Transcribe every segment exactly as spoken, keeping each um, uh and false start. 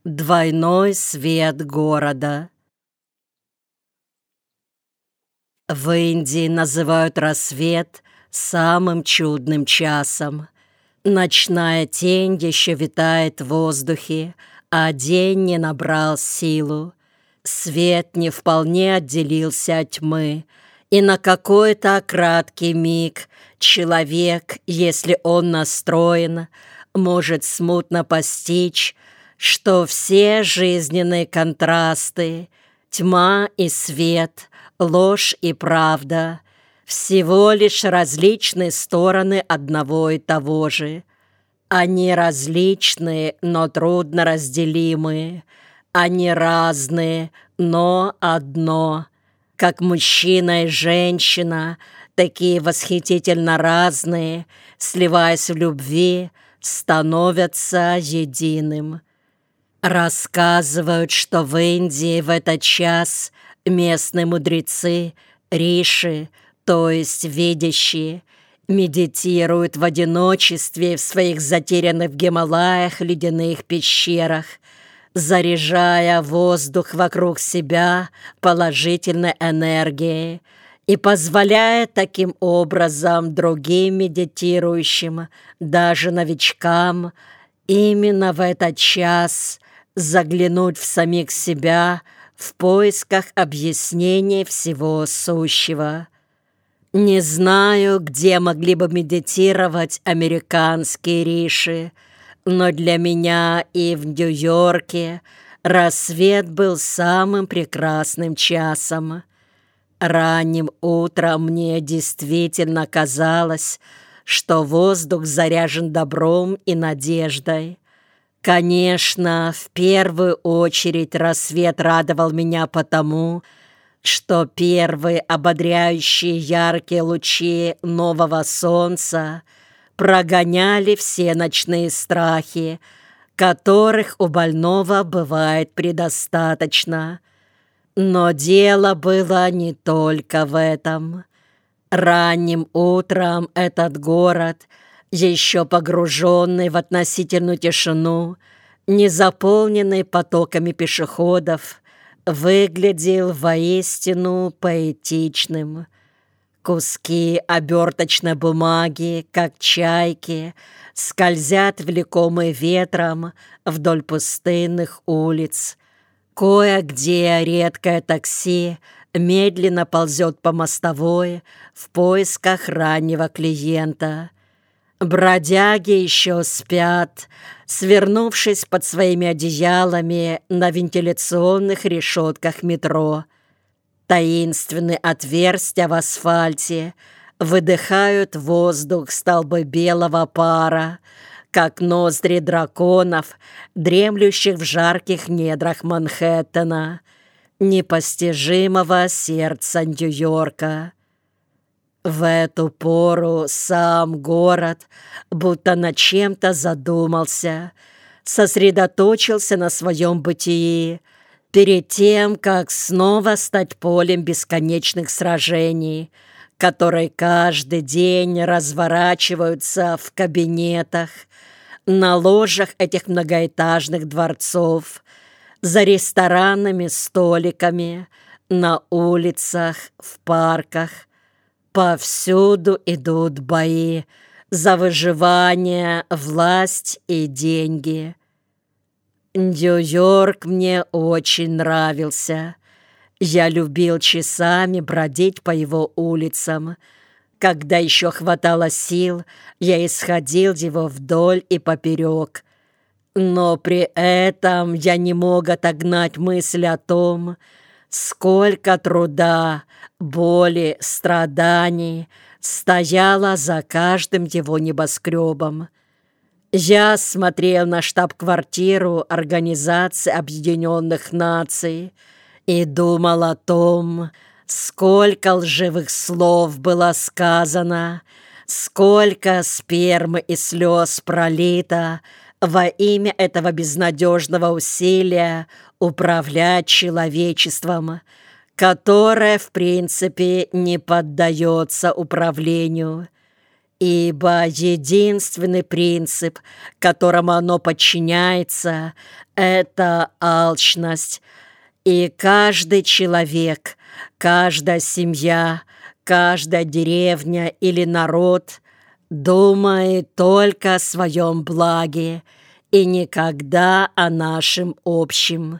Двойной свет города. В Индии называют рассвет самым чудным часом. Ночная тень еще витает в воздухе, а день не набрал силу. Свет не вполне отделился от тьмы, и на какой-то краткий миг человек, если он настроен, может смутно постичь, что все жизненные контрасты, тьма и свет, ложь и правда, всего лишь различные стороны одного и того же. Они различные, но трудно разделимые. Они разные, но одно. Как мужчина и женщина, такие восхитительно разные, сливаясь в любви, становятся единым. Рассказывают, что в Индии в этот час местные мудрецы, риши, то есть видящие, медитируют в одиночестве в своих затерянных в Гималаях ледяных пещерах, заряжая воздух вокруг себя положительной энергией и позволяя таким образом другим медитирующим, даже новичкам, именно в этот час заглянуть в самих себя в поисках объяснения всего сущего. Не знаю, где могли бы медитировать американские риши, но для меня и в Нью-Йорке рассвет был самым прекрасным часом. Ранним утром мне действительно казалось, что воздух заряжен добром и надеждой. Конечно, в первую очередь рассвет радовал меня потому, что первые ободряющие яркие лучи нового солнца прогоняли все ночные страхи, которых у больного бывает предостаточно. Но дело было не только в этом. Ранним утром этот город, еще погруженный в относительную тишину, не заполненный потоками пешеходов, выглядел воистину поэтичным. Куски оберточной бумаги, как чайки, скользят, влекомые ветром, вдоль пустынных улиц. Кое-где редкое такси медленно ползет по мостовой в поисках раннего клиента. Бродяги еще спят, свернувшись под своими одеялами на вентиляционных решетках метро. Таинственные отверстия в асфальте выдыхают воздух столбы белого пара, как ноздри драконов, дремлющих в жарких недрах Манхэттена, непостижимого сердца Нью-Йорка. В эту пору сам город будто над чем-то задумался, сосредоточился на своем бытии, перед тем, как снова стать полем бесконечных сражений, которые каждый день разворачиваются в кабинетах, на ложах этих многоэтажных дворцов, за ресторанными столиками, на улицах, в парках. Повсюду идут бои за выживание, власть и деньги. Нью-Йорк мне очень нравился. Я любил часами бродить по его улицам. Когда еще хватало сил, я исходил его вдоль и поперек. Но при этом я не мог отогнать мысль о том, сколько труда, боли, страданий стояло за каждым его небоскребом. Я смотрел на штаб-квартиру Организации Объединенных Наций и думал о том, сколько лживых слов было сказано, сколько спермы и слез пролито во имя этого безнадежного усилия управлять человечеством, которое, в принципе, не поддается управлению. ибо единственный принцип, которому оно подчиняется, — это алчность. И каждый человек, каждая семья, каждая деревня или народ думает только о своем благе и никогда о нашем общем.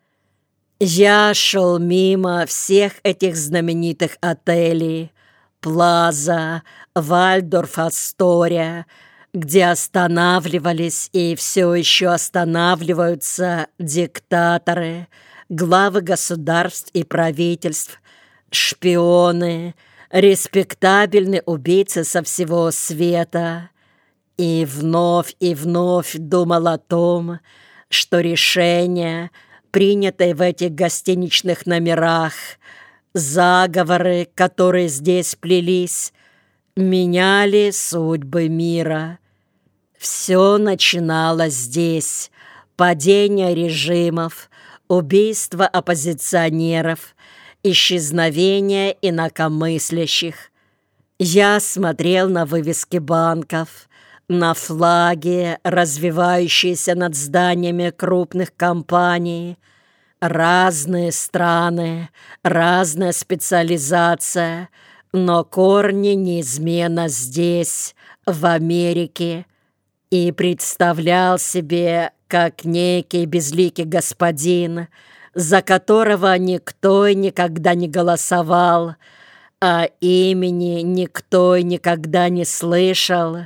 Я шел мимо всех этих знаменитых отелей Плаза, Вальдорф Астория, где останавливались и все еще останавливаются диктаторы, главы государств и правительств, шпионы, респектабельные убийцы со всего света. И вновь и вновь думал о том, что решения, принятые в этих гостиничных номерах, заговоры, которые здесь плелись, меняли судьбы мира. Все начиналось здесь: падение режимов, убийство оппозиционеров, исчезновение инакомыслящих. Я смотрел на вывески банков, на флаги, развивающиеся над зданиями крупных компаний. Разные страны, разная специализация, но корни неизменно здесь, в Америке. И представлял себе, как некий безликий господин, за которого никто и никогда не голосовал, а имени никто и никогда не слышал,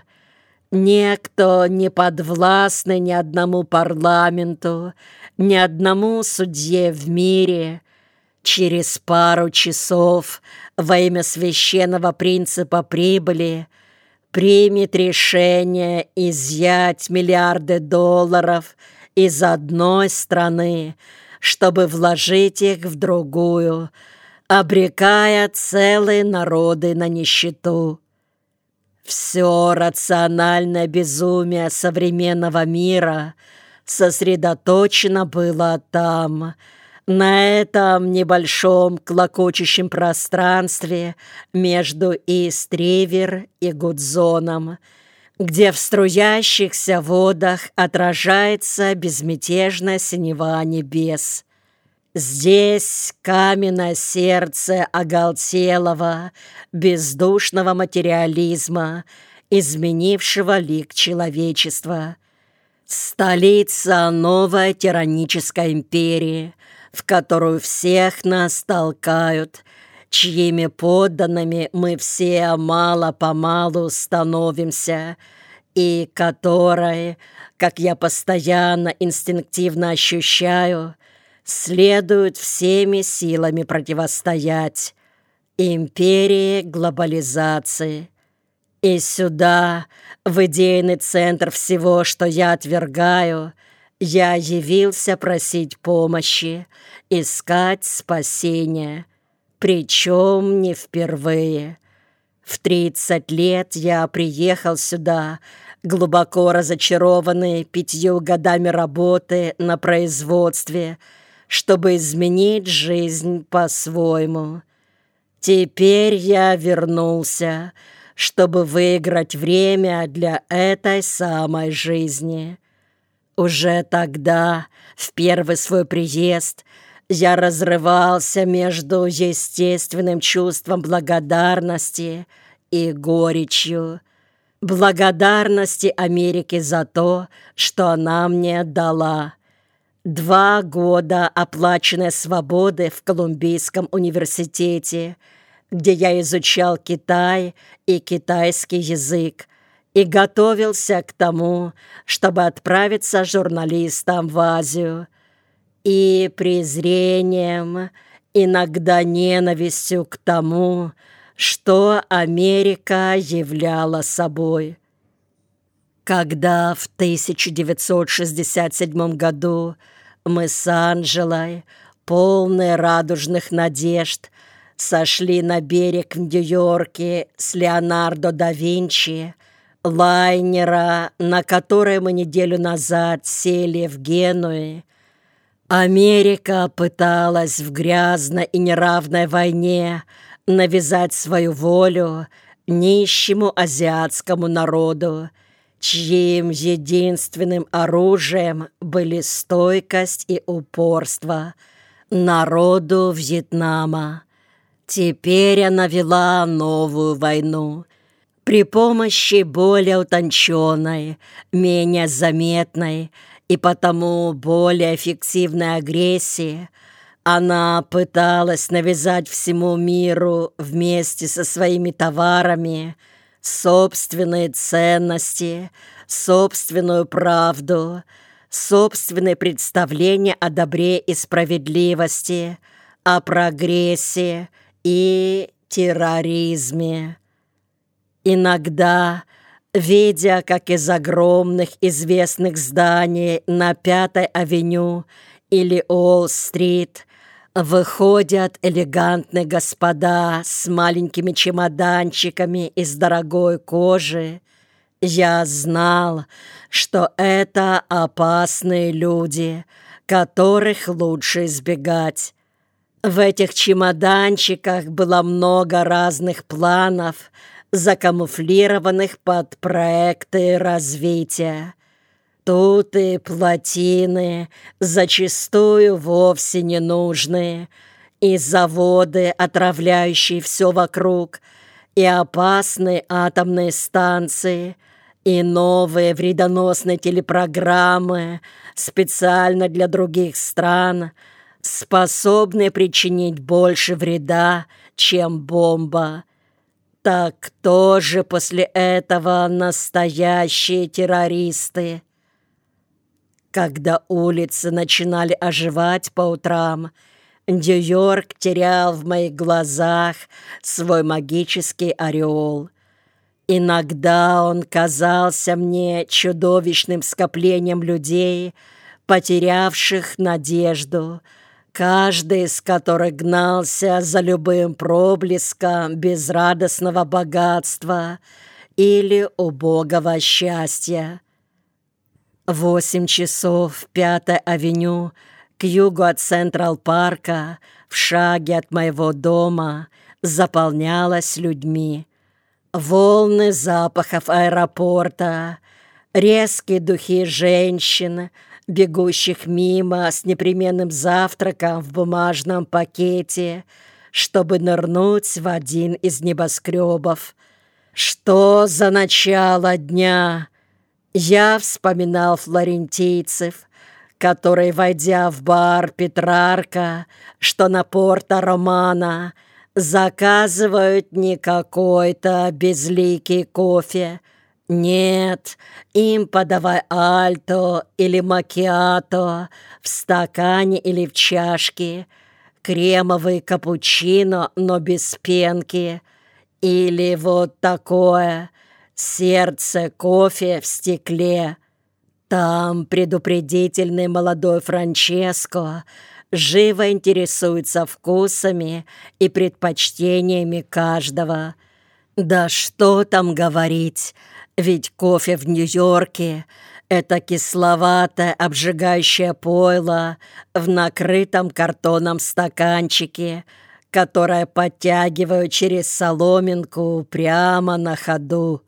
некто не подвластный ни одному парламенту, ни одному судье в мире, через пару часов во имя священного принципа прибыли примет решение изъять миллиарды долларов из одной страны, чтобы вложить их в другую, обрекая целые народы на нищету. Все рациональное безумие современного мира сосредоточено было там, на этом небольшом клокочущем пространстве между Ист-Ривер и Гудзоном, где в струящихся водах отражается безмятежная синева небес. Здесь каменное сердце оголтелого, бездушного материализма, изменившего лик человечества. Столица новой тиранической империи, в которую всех нас толкают, чьими подданными мы все мало-помалу становимся, и которой, как я постоянно инстинктивно ощущаю, следует всеми силами противостоять империи глобализации. И сюда, в идейный центр всего, что я отвергаю, я явился просить помощи, искать спасения, причем не впервые. В тридцать лет я приехал сюда, глубоко разочарованный пятью годами работы на производстве, чтобы изменить жизнь по-своему. Теперь я вернулся, чтобы выиграть время для этой самой жизни. Уже тогда, в первый свой приезд, я разрывался между естественным чувством благодарности и горечью. Благодарности Америке за то, что она мне дала. Два года оплаченной свободы в Колумбийском университете, где я изучал Китай и китайский язык и готовился к тому, чтобы отправиться журналистом в Азию. И презрением, иногда ненавистью к тому, что Америка являла собой. Когда в тысяча девятьсот шестьдесят седьмом году мы с Анжелой, полные радужных надежд, сошли на берег в Нью-Йорке с Леонардо да Винчи, лайнера, на который мы неделю назад сели в Генуе, Америка пыталась в грязной и неравной войне навязать свою волю нищему азиатскому народу, чьим единственным оружием были стойкость и упорство, народу Вьетнама. Теперь она вела новую войну. При помощи более утонченной, менее заметной и потому более эффективной агрессии она пыталась навязать всему миру вместе со своими товарами собственные ценности, собственную правду, собственные представления о добре и справедливости, о прогрессе и терроризме. Иногда, видя, как из огромных известных зданий на Пятой авеню или Уолл-стрит выходят элегантные господа с маленькими чемоданчиками из дорогой кожи, я знал, что это опасные люди, которых лучше избегать. В этих чемоданчиках было много разных планов, закамуфлированных под проекты развития. Тут и плотины, зачастую вовсе не нужные, и заводы, отравляющие все вокруг, и опасные атомные станции, и новые вредоносные телепрограммы специально для других стран, способные причинить больше вреда, чем бомба. Так кто же после этого настоящие террористы? Когда улицы начинали оживать по утрам, Нью-Йорк терял в моих глазах свой магический ореол. Иногда он казался мне чудовищным скоплением людей, потерявших надежду, каждый из которых гнался за любым проблеском безрадостного богатства или убогого счастья. Восемь часов Пятой авеню к югу от Централ-парка, в шаге от моего дома, заполнялась людьми. Волны запахов аэропорта, резкие духи женщин, бегущих мимо с непременным завтраком в бумажном пакете, чтобы нырнуть в один из небоскребов. Что за начало дня! Я вспоминал флорентийцев, которые, войдя в бар Петрарка, что на Порто-Романо, заказывают не какой-то безликий кофе. Нет, им подавай альто или макиато в стакане или в чашке, кремовый капучино, но без пенки, или вот такое сердце кофе в стекле. Там предупредительный молодой Франческо живо интересуется вкусами и предпочтениями каждого. Да что там говорить, ведь кофе в Нью-Йорке — это кисловатое обжигающее пойло в накрытом картоном стаканчике, которое подтягивают через соломинку прямо на ходу.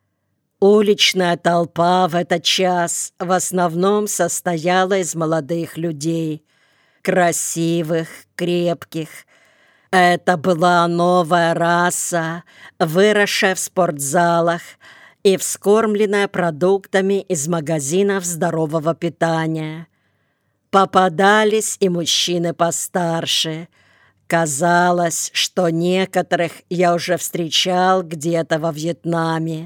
Уличная толпа в этот час в основном состояла из молодых людей, красивых, крепких. Это была новая раса, выросшая в спортзалах и вскормленная продуктами из магазинов здорового питания. Попадались и мужчины постарше. Казалось, что некоторых я уже встречал где-то во Вьетнаме.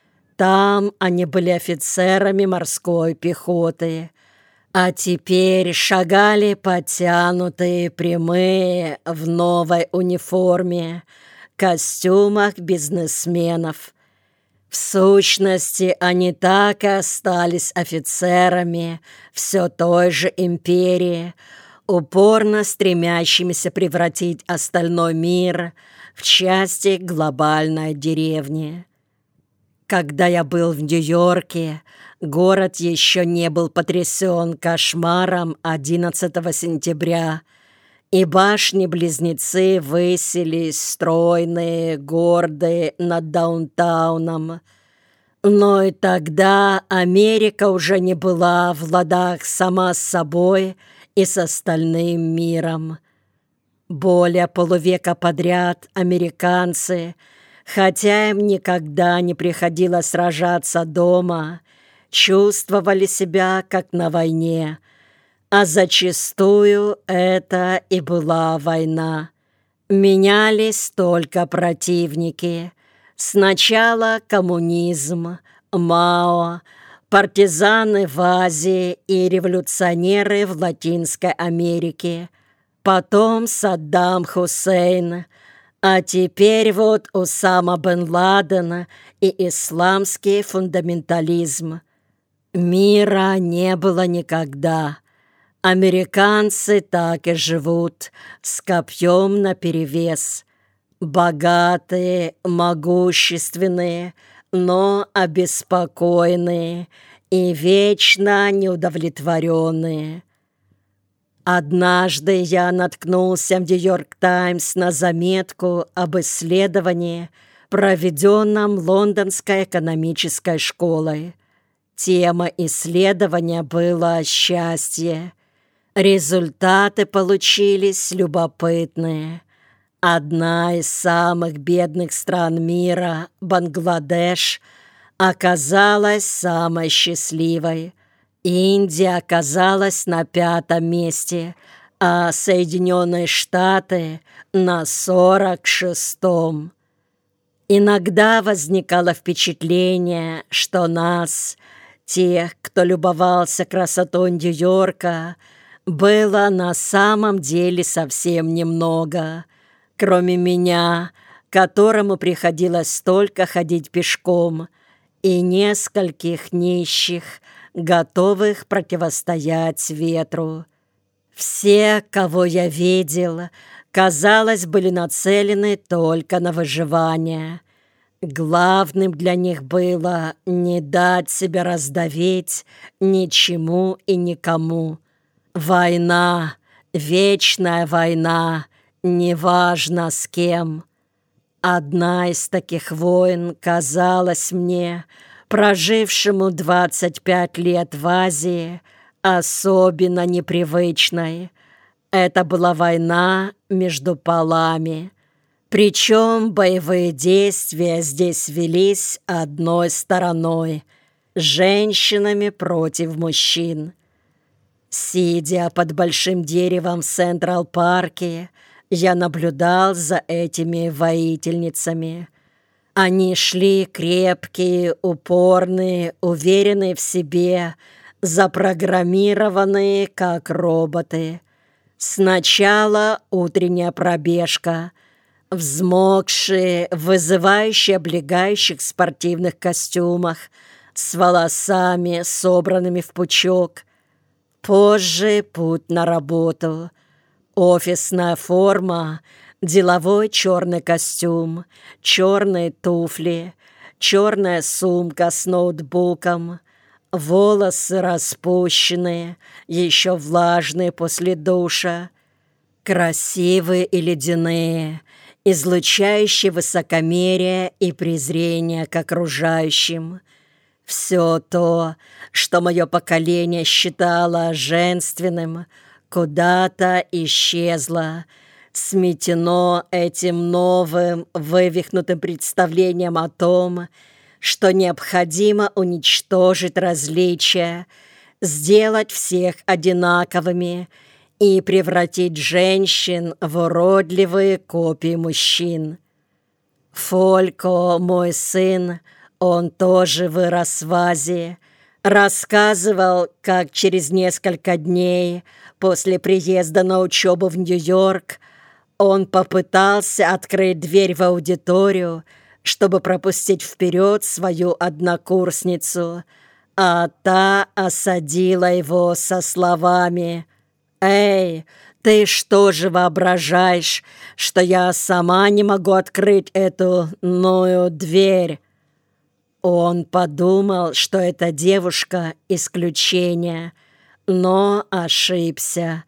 Там они были офицерами морской пехоты, а теперь шагали подтянутые, прямые, в новой униформе, костюмах бизнесменов. В сущности, они так и остались офицерами все той же империи, упорно стремящимися превратить остальной мир в части глобальной деревни. Когда я был в Нью-Йорке, город еще не был потрясен кошмаром одиннадцатого сентября, и башни-близнецы высились стройные, гордые над даунтауном. Но и тогда Америка уже не была в ладах сама с собой и с остальным миром. Более полувека подряд американцы, хотя им никогда не приходилось сражаться дома, чувствовали себя как на войне, а зачастую это и была война. Менялись только противники. Сначала коммунизм, Мао, партизаны в Азии и революционеры в Латинской Америке, потом Саддам Хусейн, а теперь вот Усама бен Ладен и исламский фундаментализм. Мира не было никогда. Американцы так и живут, с копьем наперевес. Богатые, могущественные, но обеспокоенные и вечно неудовлетворенные. Однажды я наткнулся в «Нью-Йорк Таймс» на заметку об исследовании, проведенном Лондонской экономической школой. Тема исследования была «Счастье». Результаты получились любопытные. Одна из самых бедных стран мира, Бангладеш, оказалась самой счастливой. Индия оказалась на пятом месте, а Соединенные Штаты на сорок шестом. Иногда возникало впечатление, что нас, тех, кто любовался красотой Нью-Йорка, было на самом деле совсем немного, кроме меня, которому приходилось только ходить пешком, и нескольких нищих, готовых противостоять ветру. Все, кого я видел, казалось, были нацелены только на выживание. Главным для них было не дать себя раздавить ничему и никому. Война, вечная война, неважно с кем. Одна из таких войн казалась мне, прожившему двадцать пять лет в Азии, особенно непривычной. Это была война между полами. Причем боевые действия здесь велись одной стороной – женщинами против мужчин. Сидя под большим деревом в Централ-парке, я наблюдал за этими воительницами. Они шли крепкие, упорные, уверенные в себе, запрограммированные, как роботы. Сначала утренняя пробежка, взмокшие, вызывающие облегающих спортивных костюмах, с волосами, собранными в пучок. Позже путь на работу, офисная форма, деловой черный костюм, черные туфли, черная сумка с ноутбуком, волосы распущенные, еще влажные после душа, красивые и ледяные, излучающие высокомерие и презрение к окружающим. Все то, что мое поколение считало женственным, куда-то исчезло, сметено этим новым, вывихнутым представлением о том, что необходимо уничтожить различия, сделать всех одинаковыми и превратить женщин в уродливые копии мужчин. Фолько, мой сын, он тоже вырос в Азии, рассказывал, как через несколько дней после приезда на учебу в Нью-Йорк он попытался открыть дверь в аудиторию, чтобы пропустить вперед свою однокурсницу, а та осадила его со словами: «Эй, ты что же воображаешь, что я сама не могу открыть эту новую дверь?» Он подумал, что эта девушка — исключение, но ошибся.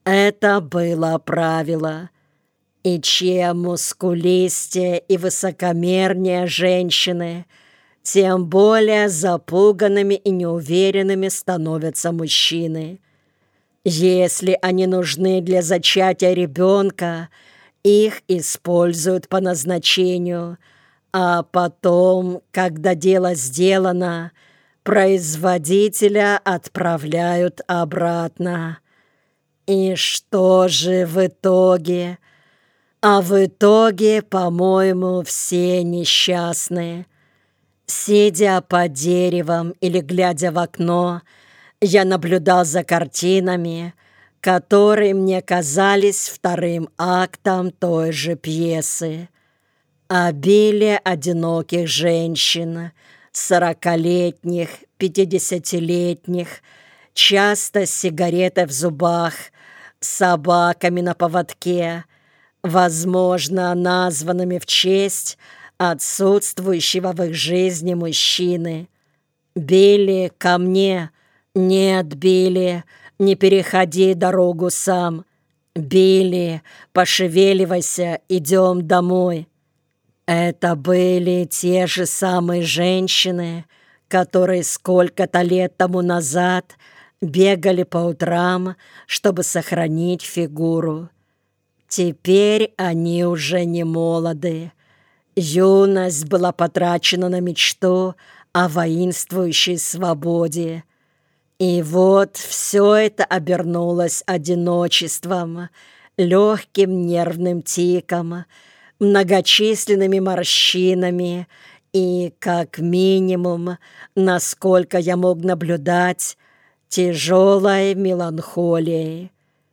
Это было правило. И чем мускулистее и высокомернее женщины, тем более запуганными и неуверенными становятся мужчины. Если они нужны для зачатия ребенка, их используют по назначению, а потом, когда дело сделано, производителя отправляют обратно. И что же в итоге? А в итоге, по-моему, все несчастные. Сидя под деревом или глядя в окно, я наблюдал за картинами, которые мне казались вторым актом той же пьесы. Обилие одиноких женщин, сорокалетних, пятидесятилетних, часто с сигаретой в зубах, с собаками на поводке, возможно, названными в честь отсутствующего в их жизни мужчины. «Билли, ко мне!» «Нет, Билли, не переходи дорогу сам!» «Билли, пошевеливайся, идем домой!» Это были те же самые женщины, которые сколько-то лет тому назад бегали по утрам, чтобы сохранить фигуру. Теперь они уже не молоды. Юность была потрачена на мечту о воинствующей свободе. И вот все это обернулось одиночеством, легким нервным тиком, многочисленными морщинами и, как минимум, насколько я мог наблюдать, тяжелой меланхолией.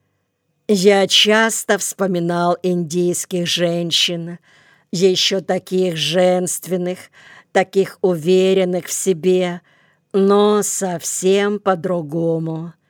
Я часто вспоминал индийских женщин, еще таких женственных, таких уверенных в себе, но совсем по-другому.